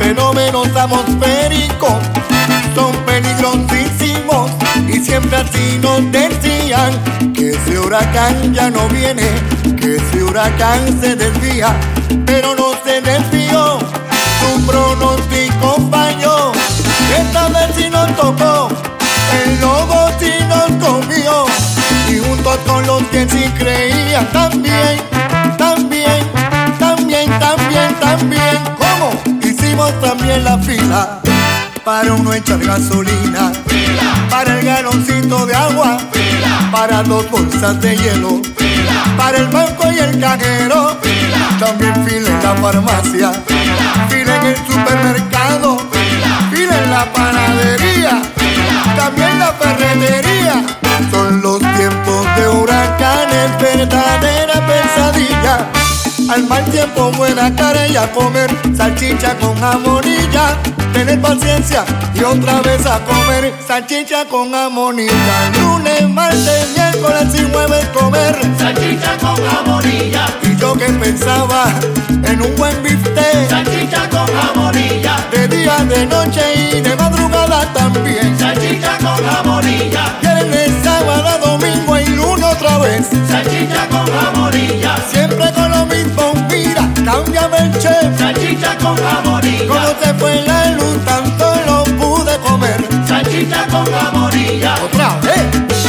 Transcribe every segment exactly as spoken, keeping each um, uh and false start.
fenómenos atmosféricos son peligrosísimos y siempre así nos decían que ese huracán ya no viene, que ese huracán se desvía, pero no se desvió, su pronóstico falló. Esta vez sí nos tocó, el lobo sí nos comió, y juntos con los que sí creían también, también, también, también, también. ¿Cómo? Hicimos también la fila para uno echar gasolina, fila. Para el galoncito de agua, fila. Para dos bolsas de hielo, fila. Para el banco y el cajero, fila. También fila en la farmacia, fila. Fila en el supermercado, fila. Fila en la panadería, fila. También la ferretería. Son los tiempos de huracanes, verdadera pesadilla. Al mal tiempo buena cara y a comer salchicha con jamonilla. Tener paciencia y otra vez a comer salchicha con jamonilla. Lunes, martes, miércoles y jueves comer salchicha con jamonilla. Y yo que pensaba en un buen bistec, salchicha con jamonilla. De día, de noche y de madrugada también, salchicha con jamonilla. Viernes, sábado, domingo y lunes otra vez, salchicha con jamonilla. Siempre con lo mismo, mira, cámbiame el chef. Salchicha con jamonilla. Como se fue la luz, tanto lo pude comer. Salchicha con jamonilla. Otra vez.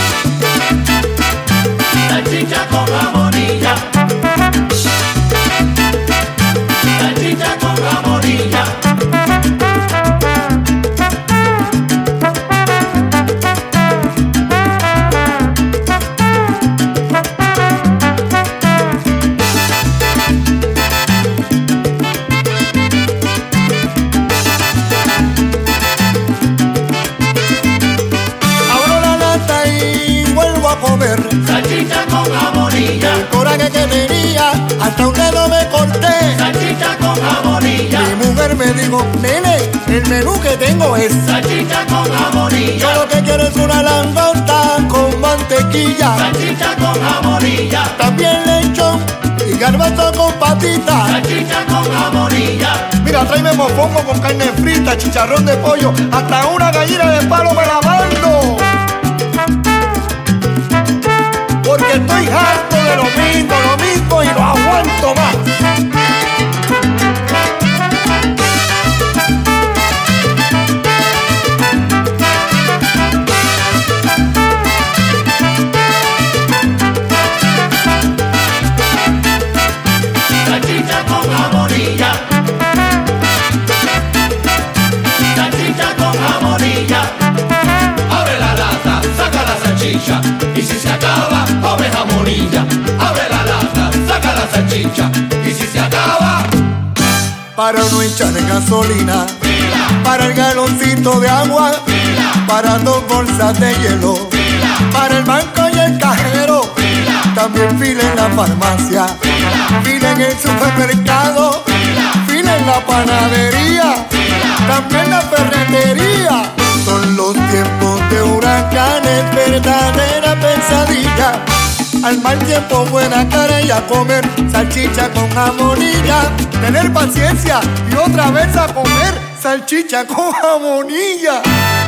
Salchicha con jamonilla. Salchicha con jamonilla. Salchicha con jamonilla. El coraje que tenía, hasta un dedo me corté. Salchicha con jamonilla. Mi mujer me dijo, nene, el menú que tengo es salchicha con jamonilla. Yo lo que quiero es una langosta con mantequilla. Salchicha con jamonilla. También lechón y garbanzo con patitas. Salchicha con jamonilla. Mira, tráeme mofongo con carne frita, chicharrón de pollo, hasta una gallina de palo me la mando. Porque estoy harto de lo mismo, lo mismo y no aguanto más. Salchicha con jamonilla. Salchicha con jamonilla. Abre la lata, saca la salchicha. Y si se acaba, come jamonilla. Abre la lata, saca la salchicha. Y si se acaba, para no echar gasolina, fila. Para el galoncito de agua, fila. Para dos bolsas de hielo, fila. Para el banco y el cajero, fila. También fila en la farmacia, fila. Fila en el supermercado, fila. Fila en la panadería, fila. También la ferretería. Son los tiempos de huracanes, verdadera pesadilla. Al mal tiempo buena cara y a comer salchicha con jamonilla. Tener paciencia y otra vez a comer salchicha con jamonilla.